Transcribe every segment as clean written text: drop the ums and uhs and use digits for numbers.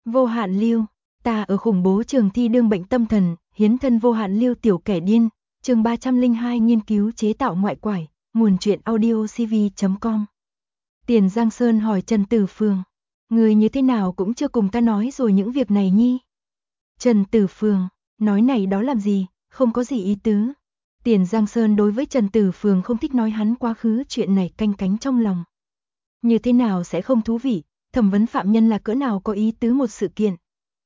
Vô hạn lưu, ta ở khủng bố trường thi đương bệnh tâm thần, hiến thân vô hạn lưu tiểu kẻ điên, chương 302 nghiên cứu chế tạo ngoại quải, nguồn truyện audio cv.com. Tiền Giang Sơn hỏi Trần Tử Phương, người như thế nào cũng chưa cùng ta nói rồi những việc này nhi. Trần Tử Phương, nói này đó làm gì, không có gì ý tứ. Tiền Giang Sơn đối với Trần Tử Phương không thích nói hắn quá khứ chuyện này canh cánh trong lòng. Như thế nào sẽ không thú vị, thẩm vấn phạm nhân là cỡ nào có ý tứ một sự kiện.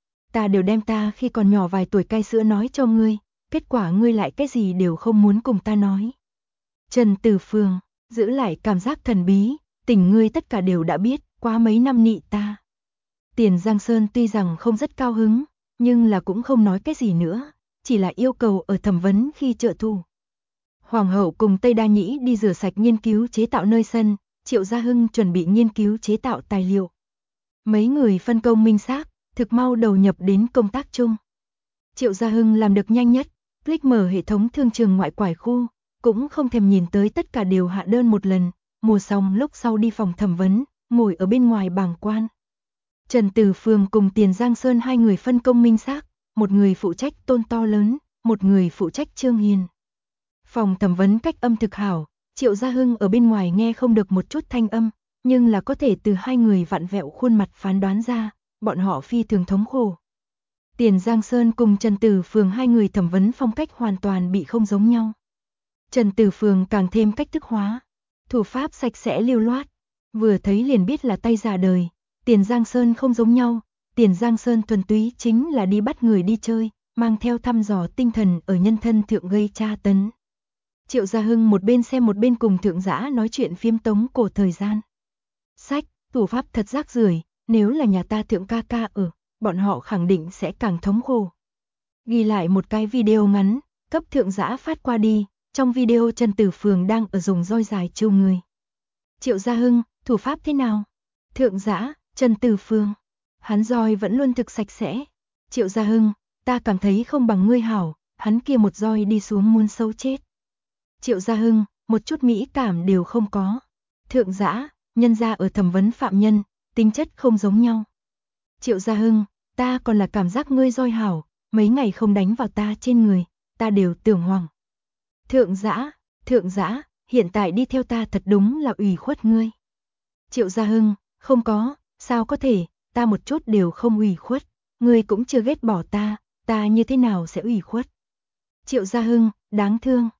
Ta đều đem ta khi còn nhỏ vài tuổi cai sữa nói cho ngươi, kết quả ngươi lại cái gì đều không muốn cùng ta nói. Trần Tử Phương, giữ lại cảm giác thần bí, tình ngươi tất cả đều đã biết, quá mấy năm nị ta. Tiền Giang Sơn tuy rằng không rất cao hứng, nhưng là cũng không nói cái gì nữa, chỉ là yêu cầu ở thẩm vấn khi trợ thủ. Hoàng hậu cùng Tây Đa Nhĩ đi rửa sạch nghiên cứu chế tạo nơi sân, Triệu Gia Hưng chuẩn bị nghiên cứu chế tạo tài liệu. Mấy người phân công minh xác, thực mau đầu nhập đến công tác chung. Triệu Gia Hưng làm được nhanh nhất, click mở hệ thống thương trường ngoại quải khu, cũng không thèm nhìn tới tất cả đều hạ đơn một lần, mua xong lúc sau đi phòng thẩm vấn, ngồi ở bên ngoài bàng quan. Trần Tử Phương cùng Tiền Giang Sơn hai người phân công minh xác, một người phụ trách Tôn To Lớn, một người phụ trách Trương Hiền. Phòng thẩm vấn cách âm thực hảo, Triệu Gia Hưng ở bên ngoài nghe không được một chút thanh âm, nhưng là có thể từ hai người vặn vẹo khuôn mặt phán đoán ra, bọn họ phi thường thống khổ. Tiền Giang Sơn cùng Trần Tử Phương hai người thẩm vấn phong cách hoàn toàn bị không giống nhau. Trần Tử Phương càng thêm cách thức hóa, thủ pháp sạch sẽ lưu loát, vừa thấy liền biết là tay già đời. Tiền Giang Sơn không giống nhau, Tiền Giang Sơn thuần túy chính là đi bắt người đi chơi, mang theo thăm dò tinh thần ở nhân thân thượng gây tra tấn. Triệu Gia Hưng một bên xem một bên cùng thượng giã nói chuyện phiếm tống cổ thời gian. Sách, thủ pháp thật rác rưởi, nếu là nhà ta thượng ca ca ở, bọn họ khẳng định sẽ càng thống khổ. Ghi lại một cái video ngắn, cấp thượng giã phát qua đi, trong video Trần Tử Phương đang ở dùng roi dài trêu người. Triệu Gia Hưng, thủ pháp thế nào? Thượng giã, Trần Tử Phương, hắn roi vẫn luôn thực sạch sẽ. Triệu Gia Hưng, ta cảm thấy không bằng ngươi hảo, hắn kia một roi đi xuống muốn xấu chết. Triệu Gia Hưng, một chút mỹ cảm đều không có. Thượng giã, nhân gia ở thẩm vấn phạm nhân, tính chất không giống nhau. Triệu Gia Hưng, ta còn là cảm giác ngươi roi hảo, mấy ngày không đánh vào ta trên người, ta đều tưởng hoảng. Thượng giã, hiện tại đi theo ta thật đúng là ủy khuất ngươi. Triệu Gia Hưng, không có, sao có thể, ta một chút đều không ủy khuất, ngươi cũng chưa ghét bỏ ta như thế nào sẽ ủy khuất. Triệu Gia Hưng, đáng thương.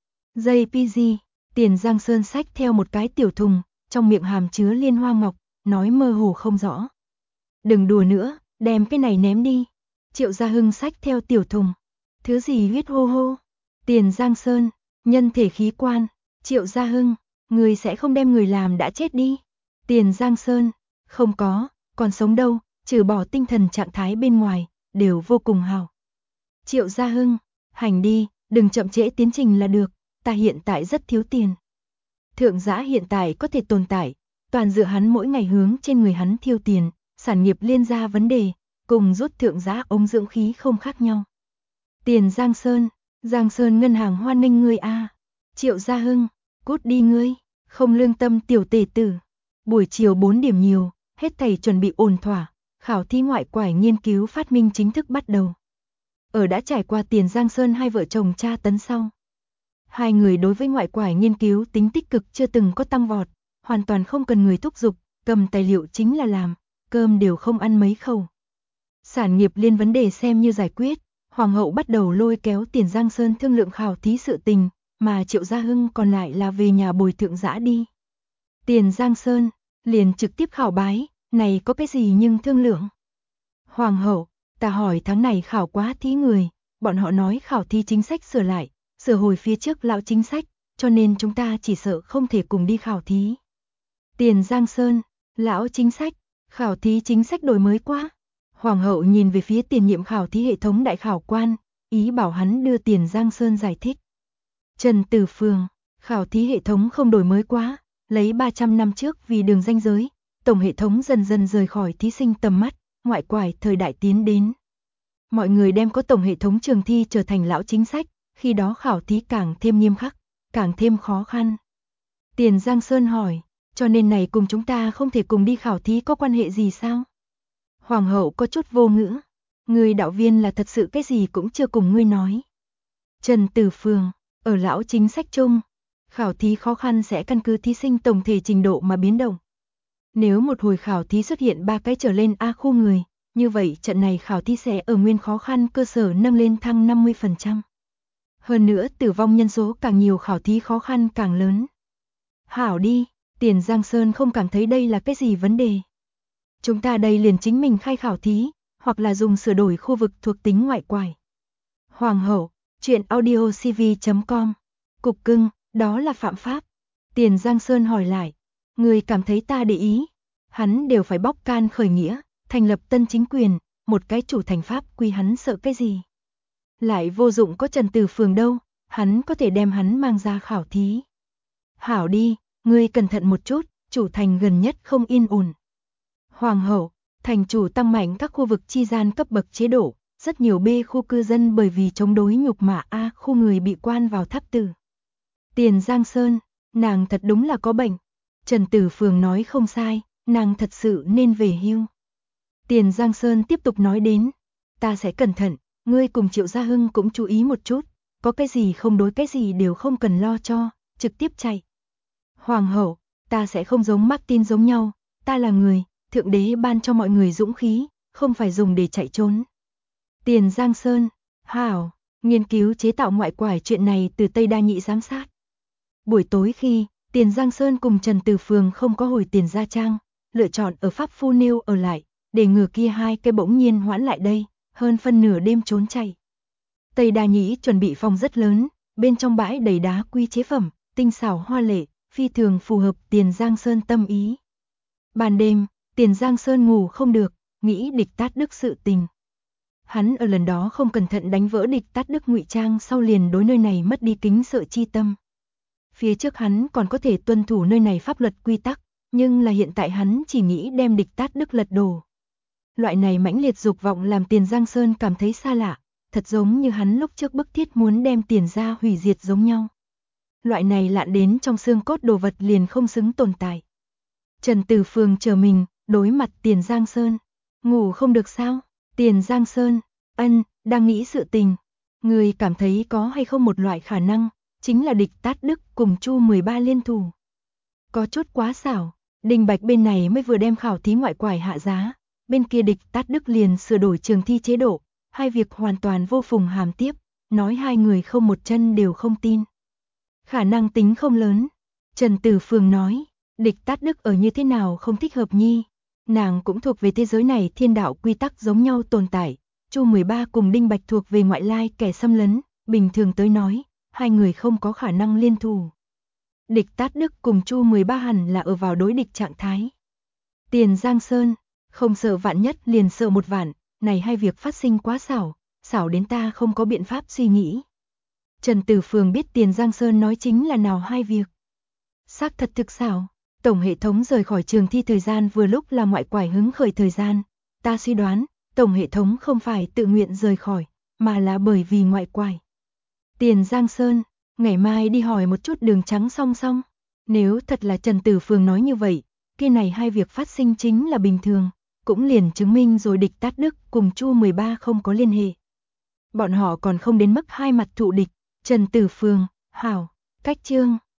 JPG, Tiền Giang Sơn xách theo một cái tiểu thùng, trong miệng hàm chứa liên hoa ngọc, nói mơ hồ không rõ. Đừng đùa nữa, đem cái này ném đi. Triệu Gia Hưng xách theo tiểu thùng. Thứ gì huyết hô hô? Tiền Giang Sơn, nhân thể khí quan. Triệu Gia Hưng, người sẽ không đem người làm đã chết đi. Tiền Giang Sơn, không có, còn sống đâu, trừ bỏ tinh thần trạng thái bên ngoài, đều vô cùng hào. Triệu Gia Hưng, hành đi, đừng chậm trễ tiến trình là được, ta hiện tại rất thiếu tiền. Thượng giã hiện tại có thể tồn tại, toàn dựa hắn mỗi ngày hướng trên người hắn thiêu tiền, sản nghiệp liên ra vấn đề, cùng rút thượng giã ống dưỡng khí không khác nhau. Tiền Giang Sơn ngân hàng hoan nghênh ngươi a. Triệu Gia Hưng, cút đi ngươi, không lương tâm tiểu tể tử. Buổi chiều 4 điểm nhiều, hết thầy chuẩn bị ổn thỏa, khảo thí ngoại quải nghiên cứu phát minh chính thức bắt đầu. Ở đã trải qua Tiền Giang Sơn hai vợ chồng tra tấn sau. Hai người đối với ngoại quải nghiên cứu tính tích cực chưa từng có tăng vọt, hoàn toàn không cần người thúc giục, cầm tài liệu chính là làm, cơm đều không ăn mấy khẩu. Sản nghiệp liên vấn đề xem như giải quyết, Hoàng hậu bắt đầu lôi kéo Tiền Giang Sơn thương lượng khảo thí sự tình, mà Triệu Gia Hưng còn lại là về nhà bồi thượng giã đi. Tiền Giang Sơn, liền trực tiếp khảo bái, này có cái gì nhưng thương lượng. Hoàng hậu, ta hỏi tháng này khảo quá thí người, bọn họ nói khảo thí chính sách sửa lại, sửa hồi phía trước lão chính sách, cho nên chúng ta chỉ sợ không thể cùng đi khảo thí. Tiền Giang Sơn, lão chính sách, khảo thí chính sách đổi mới quá. Hoàng hậu nhìn về phía tiền nhiệm khảo thí hệ thống đại khảo quan, ý bảo hắn đưa Tiền Giang Sơn giải thích. Trần Tử Phương, khảo thí hệ thống không đổi mới quá, lấy 300 năm trước vì đường ranh giới, tổng hệ thống dần dần rời khỏi thí sinh tầm mắt, ngoại quải thời đại tiến đến. Mọi người đem có tổng hệ thống trường thi trở thành lão chính sách, khi đó khảo thí càng thêm nghiêm khắc, càng thêm khó khăn. Tiền Giang Sơn hỏi, cho nên này cùng chúng ta không thể cùng đi khảo thí có quan hệ gì sao? Hoàng hậu có chút vô ngữ. Người đạo viên là thật sự cái gì cũng chưa cùng ngươi nói. Trần Tử Phường, ở lão chính sách chung, khảo thí khó khăn sẽ căn cứ thí sinh tổng thể trình độ mà biến động. Nếu một hồi khảo thí xuất hiện 3 cái trở lên A khu người, như vậy trận này khảo thí sẽ ở nguyên khó khăn cơ sở nâng lên thăng 50%. Hơn nữa tử vong nhân số càng nhiều khảo thí khó khăn càng lớn. Hảo đi, Tiền Giang Sơn không cảm thấy đây là cái gì vấn đề. Chúng ta đây liền chính mình khai khảo thí, hoặc là dùng sửa đổi khu vực thuộc tính ngoại quải. Hoàng hậu, truyện audiocv.com. Cục cưng, đó là phạm pháp. Tiền Giang Sơn hỏi lại, người cảm thấy ta để ý. Hắn đều phải bóc can khởi nghĩa, thành lập tân chính quyền, một cái chủ thành pháp quy hắn sợ cái gì. Lại vô dụng có Trần Tử Phường đâu, hắn có thể đem hắn mang ra khảo thí. Hảo đi, ngươi cẩn thận một chút, chủ thành gần nhất không yên ổn. Hoàng hậu, thành chủ tăng mạnh các khu vực chi gian cấp bậc chế độ, rất nhiều B khu cư dân bởi vì chống đối nhục mạ A khu người bị quan vào tháp tử. Tiền Giang Sơn, nàng thật đúng là có bệnh. Trần Tử Phường nói không sai, nàng thật sự nên về hưu. Tiền Giang Sơn tiếp tục nói đến, ta sẽ cẩn thận, ngươi cùng Triệu Gia Hưng cũng chú ý một chút, có cái gì không đối cái gì đều không cần lo cho, trực tiếp chạy. Hoàng hậu, ta sẽ không giống Martin giống nhau, ta là người, thượng đế ban cho mọi người dũng khí, không phải dùng để chạy trốn. Tiền Giang Sơn, hảo, nghiên cứu chế tạo ngoại quải chuyện này từ Tây Đa Nhị giám sát. Buổi tối khi, Tiền Giang Sơn cùng Trần Tử Phường không có hồi Tiền Gia Trang, lựa chọn ở Pháp Phu Nêu ở lại, để ngừa kia hai cái bỗng nhiên hoãn lại đây, hơn phân nửa đêm trốn chạy. Tây Đa Nhĩ chuẩn bị phòng rất lớn, bên trong bãi đầy đá quy chế phẩm, tinh xảo hoa lệ, phi thường phù hợp Tiền Giang Sơn tâm ý. Ban đêm, Tiền Giang Sơn ngủ không được, nghĩ địch Tát Đức sự tình. Hắn ở lần đó không cẩn thận đánh vỡ địch Tát Đức ngụy trang sau liền đối nơi này mất đi kính sợ chi tâm. Phía trước hắn còn có thể tuân thủ nơi này pháp luật quy tắc, nhưng là hiện tại hắn chỉ nghĩ đem địch Tát Đức lật đổ. Loại này mãnh liệt dục vọng làm Tiền Giang Sơn cảm thấy xa lạ, thật giống như hắn lúc trước bức thiết muốn đem Tiền gia hủy diệt giống nhau. Loại này lạn đến trong xương cốt đồ vật liền không xứng tồn tại. Trần Tử Phường chờ mình, đối mặt Tiền Giang Sơn. Ngủ không được sao? Tiền Giang Sơn, đang nghĩ sự tình. Người cảm thấy có hay không một loại khả năng, chính là địch Tát Đức cùng Chu 13 liên thủ. Có chút quá xảo, Đình Bạch bên này mới vừa đem khảo thí ngoại quải hạ giá, bên kia địch Tát Đức liền sửa đổi trường thi chế độ, hai việc hoàn toàn vô phùng hàm tiếp, nói hai người không một chân đều không tin. Khả năng tính không lớn, Trần Tử Phường nói, địch Tát Đức ở như thế nào không thích hợp nhi, nàng cũng thuộc về thế giới này thiên đạo quy tắc giống nhau tồn tại, Chu 13 cùng Đinh Bạch thuộc về ngoại lai kẻ xâm lấn, bình thường tới nói, hai người không có khả năng liên thủ. Địch Tát Đức cùng Chu 13 hẳn là ở vào đối địch trạng thái. Tiền Giang Sơn, không sợ vạn nhất liền sợ một vạn, này hai việc phát sinh quá xảo, xảo đến ta không có biện pháp suy nghĩ. Trần Tử Phường biết Tiền Giang Sơn nói chính là nào hai việc. Xác thật thực xảo, tổng hệ thống rời khỏi trường thi thời gian vừa lúc là ngoại quải hứng khởi thời gian, ta suy đoán, tổng hệ thống không phải tự nguyện rời khỏi, mà là bởi vì ngoại quải. Tiền Giang Sơn, ngày mai đi hỏi một chút Đường Trắng song song. Nếu thật là Trần Tử Phường nói như vậy, kia này hai việc phát sinh chính là bình thường, cũng liền chứng minh rồi địch Tát Đức cùng Chu 13 không có liên hệ. Bọn họ còn không đến mức hai mặt thụ địch, Trần Tử Phường, hảo, cách chương.